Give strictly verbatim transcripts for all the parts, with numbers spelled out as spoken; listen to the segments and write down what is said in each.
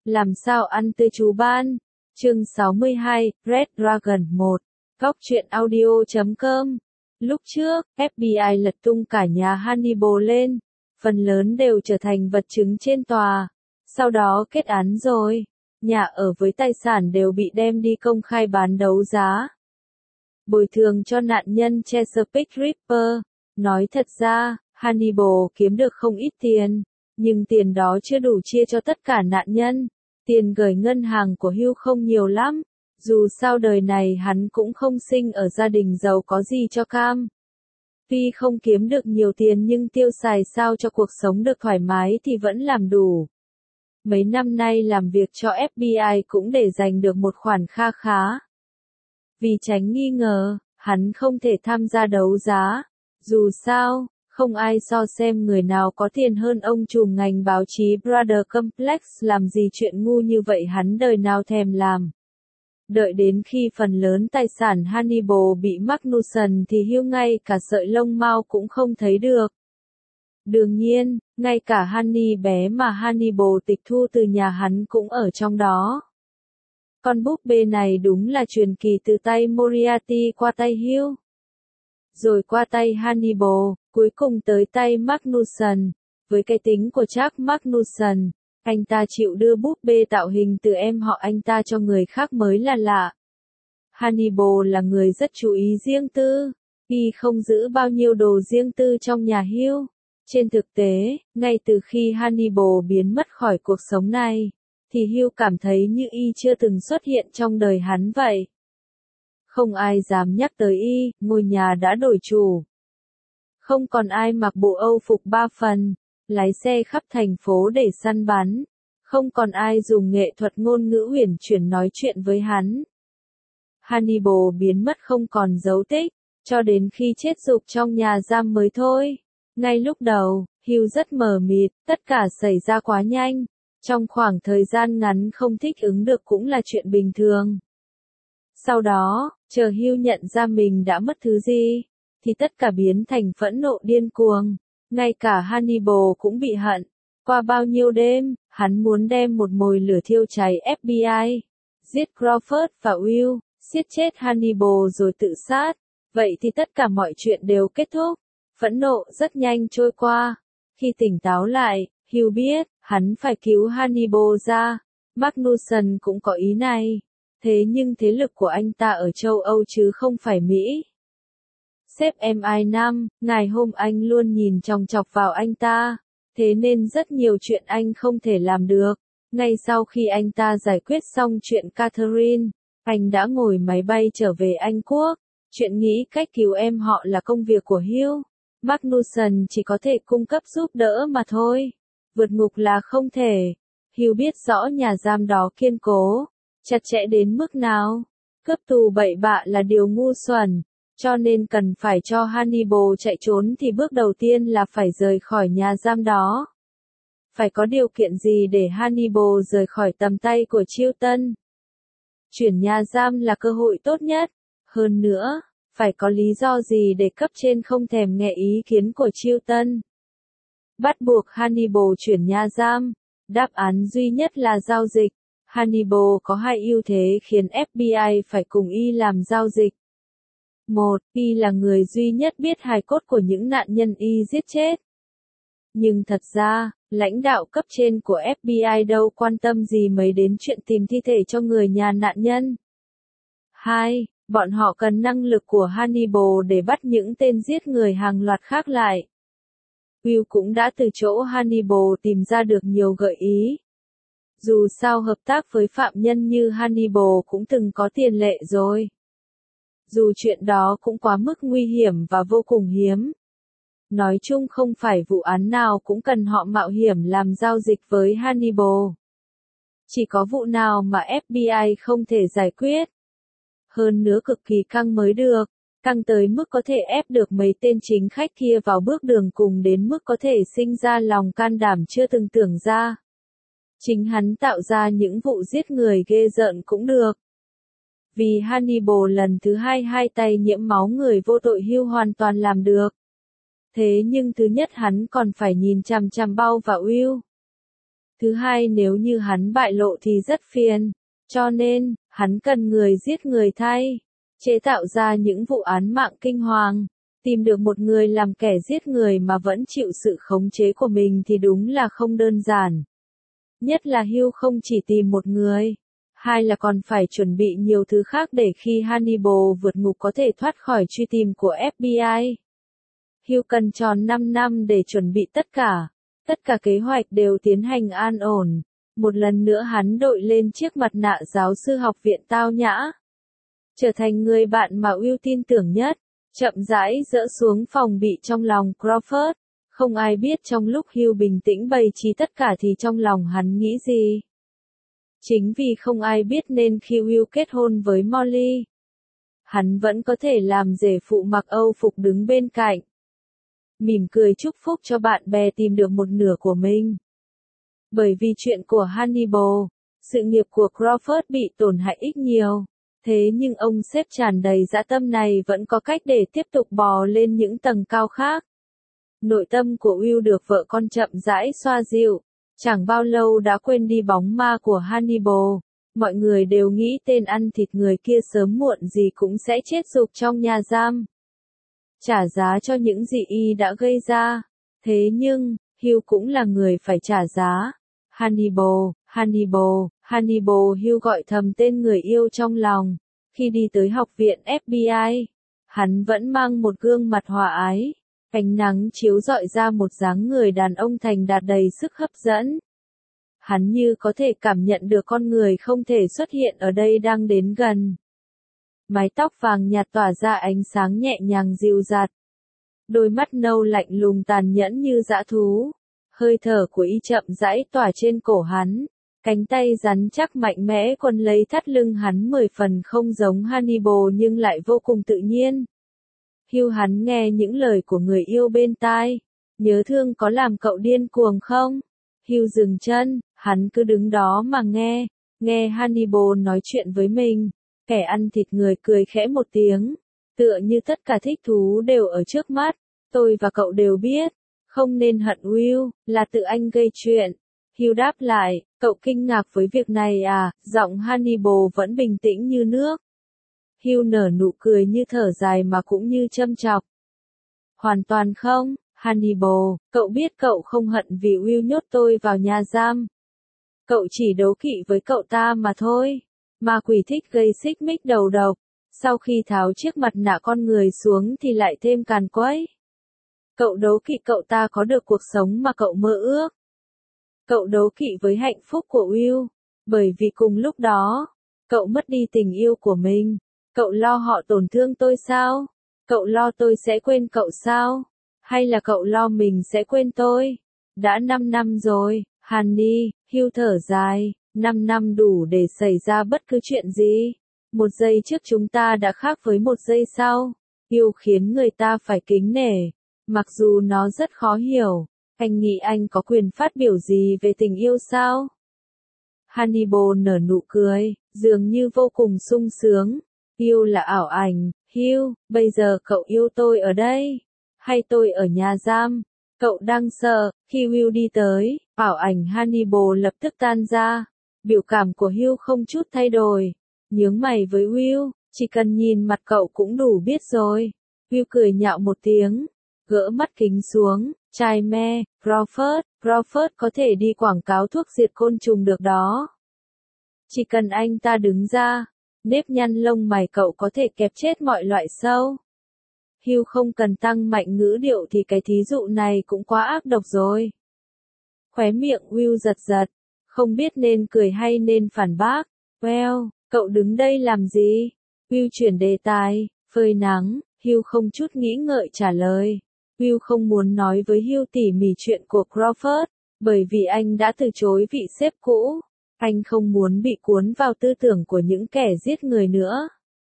Làm sao ăn tươi chú ban? Chương sáu mươi hai, Red Dragon một. Góc truyện audio chấm com. Lúc trước, ép bê i lật tung cả nhà Hannibal lên, phần lớn đều trở thành vật chứng trên tòa. Sau đó kết án rồi, nhà ở với tài sản đều bị đem đi công khai bán đấu giá. Bồi thường cho nạn nhân Chesapeake Ripper. Nói thật ra, Hannibal kiếm được không ít tiền, nhưng tiền đó chưa đủ chia cho tất cả nạn nhân. Tiền gửi ngân hàng của Hugh không nhiều lắm, dù sao đời này hắn cũng không sinh ở gia đình giàu có gì cho cam. Tuy không kiếm được nhiều tiền nhưng tiêu xài sao cho cuộc sống được thoải mái thì vẫn làm đủ. Mấy năm nay làm việc cho ép bê i cũng để dành được một khoản kha khá. Vì tránh nghi ngờ, hắn không thể tham gia đấu giá. Dù sao, không ai so xem người nào có tiền hơn ông trùm ngành báo chí Brother Complex làm gì chuyện ngu như vậy hắn đời nào thèm làm. Đợi đến khi phần lớn tài sản Hannibal bị Magnussen thì Hugh ngay cả sợi lông mao cũng không thấy được. Đương nhiên, ngay cả Hanni bé mà Hannibal tịch thu từ nhà hắn cũng ở trong đó. Con búp bê này đúng là truyền kỳ từ tay Moriarty qua tay Hugh. Rồi qua tay Hannibal, cuối cùng tới tay Magnussen. Với cái tính của Jack Magnussen, anh ta chịu đưa búp bê tạo hình từ em họ anh ta cho người khác mới là lạ. Hannibal là người rất chú ý riêng tư, y không giữ bao nhiêu đồ riêng tư trong nhà Hugh. Trên thực tế, ngay từ khi Hannibal biến mất khỏi cuộc sống này, thì Hugh cảm thấy như y chưa từng xuất hiện trong đời hắn vậy. Không ai dám nhắc tới y, ngôi nhà đã đổi chủ. Không còn ai mặc bộ Âu phục ba phần, lái xe khắp thành phố để săn bắn. Không còn ai dùng nghệ thuật ngôn ngữ uyển chuyển nói chuyện với hắn. Hannibal biến mất không còn dấu tích, cho đến khi chết rục trong nhà giam mới thôi. Ngay lúc đầu, Hugh rất mờ mịt, tất cả xảy ra quá nhanh. Trong khoảng thời gian ngắn không thích ứng được cũng là chuyện bình thường. Sau đó, chờ Hugh nhận ra mình đã mất thứ gì, thì tất cả biến thành phẫn nộ điên cuồng. Ngay cả Hannibal cũng bị hận. Qua bao nhiêu đêm, hắn muốn đem một mồi lửa thiêu cháy ép bê i, giết Crawford và Will, giết chết Hannibal rồi tự sát. Vậy thì tất cả mọi chuyện đều kết thúc. Phẫn nộ rất nhanh trôi qua. Khi tỉnh táo lại, Hugh biết, hắn phải cứu Hannibal ra. Magnussen cũng có ý này. Thế nhưng thế lực của anh ta ở châu Âu chứ không phải Mỹ. Sếp em i năm, ngày hôm anh luôn nhìn chòng chọc vào anh ta. Thế nên rất nhiều chuyện anh không thể làm được. Ngay sau khi anh ta giải quyết xong chuyện Catherine, anh đã ngồi máy bay trở về Anh Quốc. Chuyện nghĩ cách cứu em họ là công việc của Hugh. Magnussen chỉ có thể cung cấp giúp đỡ mà thôi. Vượt ngục là không thể. Hugh biết rõ nhà giam đó kiên cố, chặt chẽ đến mức nào. Cướp tù bậy bạ là điều ngu xuẩn. Cho nên cần phải cho Hannibal chạy trốn thì bước đầu tiên là phải rời khỏi nhà giam đó. Phải có điều kiện gì để Hannibal rời khỏi tầm tay của Chilton? Chuyển nhà giam là cơ hội tốt nhất. Hơn nữa, phải có lý do gì để cấp trên không thèm nghe ý kiến của Chilton. Bắt buộc Hannibal chuyển nhà giam. Đáp án duy nhất là giao dịch. Hannibal có hai ưu thế khiến ép bê i phải cùng y làm giao dịch. Một, y là người duy nhất biết hài cốt của những nạn nhân y giết chết. Nhưng thật ra, lãnh đạo cấp trên của ép bê i đâu quan tâm gì mấy đến chuyện tìm thi thể cho người nhà nạn nhân. Hai, bọn họ cần năng lực của Hannibal để bắt những tên giết người hàng loạt khác lại. Will cũng đã từ chỗ Hannibal tìm ra được nhiều gợi ý. Dù sao hợp tác với phạm nhân như Hannibal cũng từng có tiền lệ rồi. Dù chuyện đó cũng quá mức nguy hiểm và vô cùng hiếm. Nói chung không phải vụ án nào cũng cần họ mạo hiểm làm giao dịch với Hannibal. Chỉ có vụ nào mà ép bê i không thể giải quyết. Hơn nữa cực kỳ căng mới được, căng tới mức có thể ép được mấy tên chính khách kia vào bước đường cùng đến mức có thể sinh ra lòng can đảm chưa từng tưởng ra. Chính hắn tạo ra những vụ giết người ghê rợn cũng được. Vì Hannibal lần thứ hai hai tay nhiễm máu người vô tội Hugh hoàn toàn làm được. Thế nhưng thứ nhất hắn còn phải nhìn chằm chằm Bao và Will. Thứ hai, nếu như hắn bại lộ thì rất phiền. Cho nên, hắn cần người giết người thay. Chế tạo ra những vụ án mạng kinh hoàng. Tìm được một người làm kẻ giết người mà vẫn chịu sự khống chế của mình thì đúng là không đơn giản. Nhất là Hugh không chỉ tìm một người. Hai là còn phải chuẩn bị nhiều thứ khác để khi Hannibal vượt ngục có thể thoát khỏi truy tìm của ép bê i. Hugh cần tròn năm năm để chuẩn bị tất cả. Tất cả kế hoạch đều tiến hành an ổn. Một lần nữa hắn đội lên chiếc mặt nạ giáo sư học viện tao nhã. Trở thành người bạn mà Will tin tưởng nhất. Chậm rãi dỡ xuống phòng bị trong lòng Crawford. Không ai biết trong lúc Hugh bình tĩnh bày trí tất cả thì trong lòng hắn nghĩ gì. Chính vì không ai biết nên khi Will kết hôn với Molly, hắn vẫn có thể làm rể phụ mặc Âu phục đứng bên cạnh. Mỉm cười chúc phúc cho bạn bè tìm được một nửa của mình. Bởi vì chuyện của Hannibal, sự nghiệp của Crawford bị tổn hại ít nhiều. Thế nhưng ông sếp tràn đầy dã tâm này vẫn có cách để tiếp tục bò lên những tầng cao khác. Nội tâm của Will được vợ con chậm rãi xoa dịu. Chẳng bao lâu đã quên đi bóng ma của Hannibal. Mọi người đều nghĩ tên ăn thịt người kia sớm muộn gì cũng sẽ chết rục trong nhà giam. Trả giá cho những gì y đã gây ra. Thế nhưng, Hugh cũng là người phải trả giá. Hannibal, Hannibal, Hannibal Hugh gọi thầm tên người yêu trong lòng. Khi đi tới học viện ép bê i, hắn vẫn mang một gương mặt hòa ái. Ánh nắng chiếu rọi ra một dáng người đàn ông thành đạt đầy sức hấp dẫn. Hắn như có thể cảm nhận được con người không thể xuất hiện ở đây đang đến gần. Mái tóc vàng nhạt tỏa ra ánh sáng nhẹ nhàng dịu dạt. Đôi mắt nâu lạnh lùng tàn nhẫn như dã thú. Hơi thở của y chậm rãi tỏa trên cổ hắn. Cánh tay rắn chắc mạnh mẽ quấn lấy thắt lưng hắn mười phần không giống Hannibal nhưng lại vô cùng tự nhiên. Hugh hắn nghe những lời của người yêu bên tai. Nhớ thương có làm cậu điên cuồng không? Hugh dừng chân, hắn cứ đứng đó mà nghe. Nghe Hannibal nói chuyện với mình. Kẻ ăn thịt người cười khẽ một tiếng. Tựa như tất cả thích thú đều ở trước mắt. Tôi và cậu đều biết. Không nên hận Will, là tự anh gây chuyện. Hugh đáp lại, cậu kinh ngạc với việc này à? Giọng Hannibal vẫn bình tĩnh như nước. Hugh nở nụ cười như thở dài mà cũng như châm chọc. Hoàn toàn không, Hannibal, cậu biết cậu không hận vì Will nhốt tôi vào nhà giam. Cậu chỉ đố kỵ với cậu ta mà thôi. Ma quỷ thích gây xích mích đầu độc. Sau khi tháo chiếc mặt nạ con người xuống thì lại thêm càn quấy. Cậu đố kỵ cậu ta có được cuộc sống mà cậu mơ ước. Cậu đố kỵ với hạnh phúc của Will. Bởi vì cùng lúc đó, cậu mất đi tình yêu của mình. Cậu lo họ tổn thương tôi sao? Cậu lo tôi sẽ quên cậu sao? Hay là cậu lo mình sẽ quên tôi? Đã năm năm rồi, Hanni, Hugh thở dài, năm năm đủ để xảy ra bất cứ chuyện gì. Một giây trước chúng ta đã khác với một giây sau. Yêu khiến người ta phải kính nể. Mặc dù nó rất khó hiểu. Anh nghĩ anh có quyền phát biểu gì về tình yêu sao? Hannibal nở nụ cười, dường như vô cùng sung sướng. Yêu là ảo ảnh, Hugh, bây giờ cậu yêu tôi ở đây, hay tôi ở nhà giam? Cậu đang sợ. Khi Will đi tới, ảo ảnh Hannibal lập tức tan ra. Biểu cảm của Hugh không chút thay đổi. Nhướng mày với Will, chỉ cần nhìn mặt cậu cũng đủ biết rồi. Will cười nhạo một tiếng, gỡ mắt kính xuống, chai me, Crawford, Crawford có thể đi quảng cáo thuốc diệt côn trùng được đó. Chỉ cần anh ta đứng ra, nếp nhăn lông mày cậu có thể kẹp chết mọi loại sâu. Hugh không cần tăng mạnh ngữ điệu thì cái thí dụ này cũng quá ác độc rồi. Khóe miệng Will giật giật, không biết nên cười hay nên phản bác. Well, cậu đứng đây làm gì? Will chuyển đề tài, phơi nắng, Hugh không chút nghĩ ngợi trả lời. Will không muốn nói với Hugh tỉ mỉ chuyện của Crawford, bởi vì anh đã từ chối vị sếp cũ. Anh không muốn bị cuốn vào tư tưởng của những kẻ giết người nữa.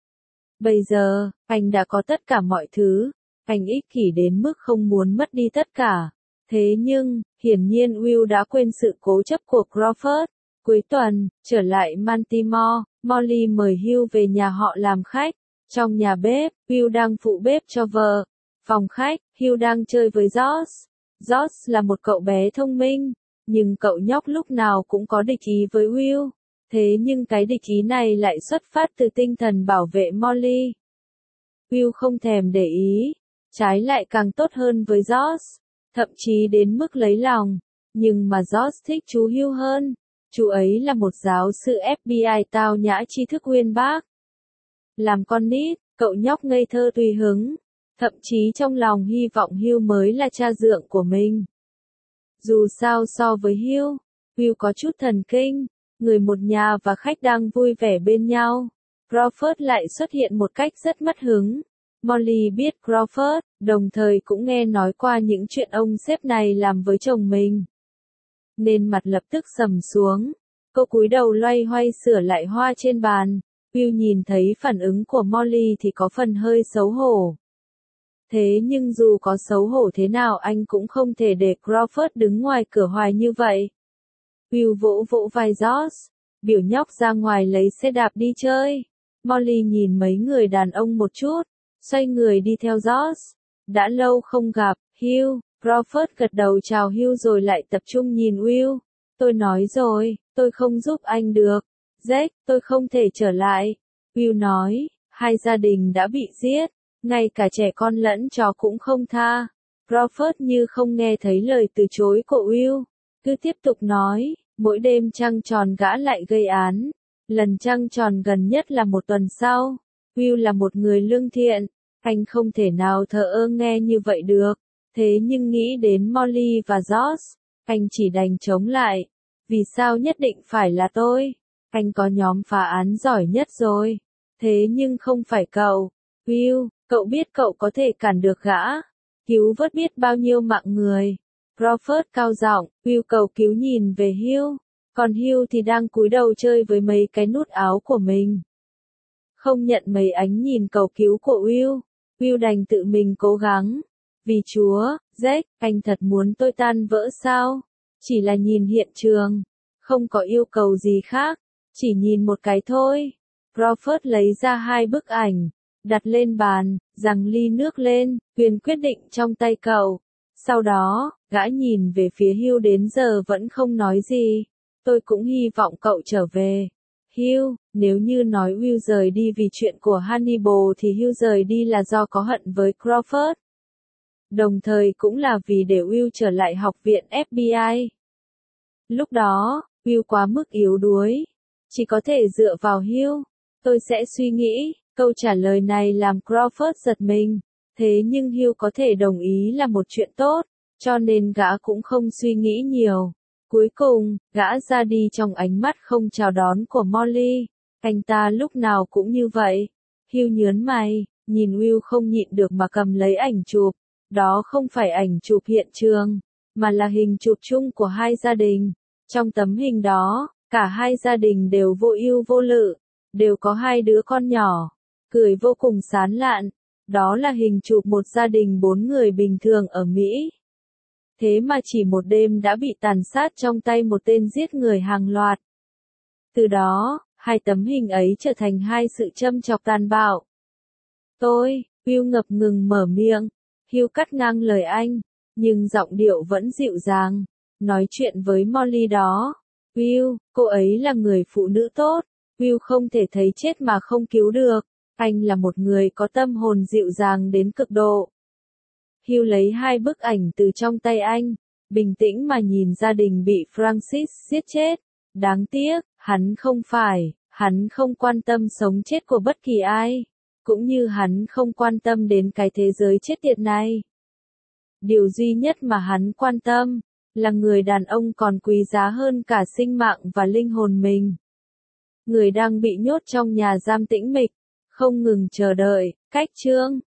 Bây giờ, anh đã có tất cả mọi thứ. Anh ích kỷ đến mức không muốn mất đi tất cả. Thế nhưng, hiển nhiên Will đã quên sự cố chấp của Crawford. Cuối tuần, trở lại Baltimore, Molly mời Hugh về nhà họ làm khách. Trong nhà bếp, Will đang phụ bếp cho vợ. Phòng khách, Hugh đang chơi với George. George là một cậu bé thông minh, nhưng cậu nhóc lúc nào cũng có địch ý với Will. Thế nhưng cái địch ý này lại xuất phát từ tinh thần bảo vệ Molly. Will không thèm để ý, trái lại càng tốt hơn với George, thậm chí đến mức lấy lòng. Nhưng mà George thích chú Hugh hơn. Chú ấy là một giáo sư ép bê i tao nhã tri thức uyên bác. Làm con nít, cậu nhóc ngây thơ tùy hứng, thậm chí trong lòng hy vọng Hugh mới là cha dượng của mình. Dù sao so với Hugh, Will có chút thần kinh, người một nhà và khách đang vui vẻ bên nhau. Crawford lại xuất hiện một cách rất mất hứng. Molly biết Crawford, đồng thời cũng nghe nói qua những chuyện ông sếp này làm với chồng mình. Nên mặt lập tức sầm xuống. Cô cúi đầu loay hoay sửa lại hoa trên bàn. Will nhìn thấy phản ứng của Molly thì có phần hơi xấu hổ. Thế nhưng dù có xấu hổ thế nào anh cũng không thể để Crawford đứng ngoài cửa hoài như vậy. Will vỗ vỗ vai George, biểu nhóc ra ngoài lấy xe đạp đi chơi. Molly nhìn mấy người đàn ông một chút, xoay người đi theo George. Đã lâu không gặp, Hugh. Crawford gật đầu chào Hugh rồi lại tập trung nhìn Will. Tôi nói rồi, tôi không giúp anh được. Jack, tôi không thể trở lại. Will nói, hai gia đình đã bị giết, ngay cả trẻ con lẫn chó cũng không tha. Crawford như không nghe thấy lời từ chối của Will, cứ tiếp tục nói, mỗi đêm trăng tròn gã lại gây án. Lần trăng tròn gần nhất là một tuần sau. Will là một người lương thiện, anh không thể nào thờ ơ nghe như vậy được. Thế nhưng nghĩ đến Molly và George, anh chỉ đành chống lại. Vì sao nhất định phải là tôi? Anh có nhóm phá án giỏi nhất rồi. Thế nhưng không phải cậu. Will, cậu biết cậu có thể cản được gã. Cứu vớt biết bao nhiêu mạng người. Crawford cao giọng, Will cầu cứu nhìn về Hugh. Còn Hugh thì đang cúi đầu chơi với mấy cái nút áo của mình. Không nhận mấy ánh nhìn cầu cứu của Will. Will đành tự mình cố gắng. Vì Chúa, Jack, anh thật muốn tôi tan vỡ sao? Chỉ là nhìn hiện trường. Không có yêu cầu gì khác. Chỉ nhìn một cái thôi. Crawford lấy ra hai bức ảnh. Đặt lên bàn, giằng ly nước lên, quyền quyết định trong tay cậu. Sau đó, gã nhìn về phía Hugh đến giờ vẫn không nói gì. Tôi cũng hy vọng cậu trở về. Hugh, nếu như nói Will rời đi vì chuyện của Hannibal thì Hugh rời đi là do có hận với Crawford. Đồng thời cũng là vì để Will trở lại học viện ép bê i. Lúc đó, Will quá mức yếu đuối. Chỉ có thể dựa vào Hugh. Tôi sẽ suy nghĩ. Câu trả lời này làm Crawford giật mình. Thế nhưng Hugh có thể đồng ý là một chuyện tốt. Cho nên gã cũng không suy nghĩ nhiều. Cuối cùng, gã ra đi trong ánh mắt không chào đón của Molly. Anh ta lúc nào cũng như vậy. Hugh nhớn mày, nhìn Will không nhịn được mà cầm lấy ảnh chụp. Đó không phải ảnh chụp hiện trường, mà là hình chụp chung của hai gia đình. Trong tấm hình đó, cả hai gia đình đều vô ưu vô lự, đều có hai đứa con nhỏ, cười vô cùng sán lạn. Đó là hình chụp một gia đình bốn người bình thường ở Mỹ. Thế mà chỉ một đêm đã bị tàn sát trong tay một tên giết người hàng loạt. Từ đó, hai tấm hình ấy trở thành hai sự châm chọc tàn bạo. Tôi, Will ngập ngừng mở miệng. Hugh cắt ngang lời anh, nhưng giọng điệu vẫn dịu dàng. Nói chuyện với Molly đó. Will, cô ấy là người phụ nữ tốt. Will không thể thấy chết mà không cứu được. Anh là một người có tâm hồn dịu dàng đến cực độ. Hugh lấy hai bức ảnh từ trong tay anh, bình tĩnh mà nhìn gia đình bị Francis giết chết. Đáng tiếc, hắn không phải, hắn không quan tâm sống chết của bất kỳ ai. Cũng như hắn không quan tâm đến cái thế giới chết tiệt này. Điều duy nhất mà hắn quan tâm, là người đàn ông còn quý giá hơn cả sinh mạng và linh hồn mình. Người đang bị nhốt trong nhà giam tĩnh mịch, không ngừng chờ đợi, cách chương.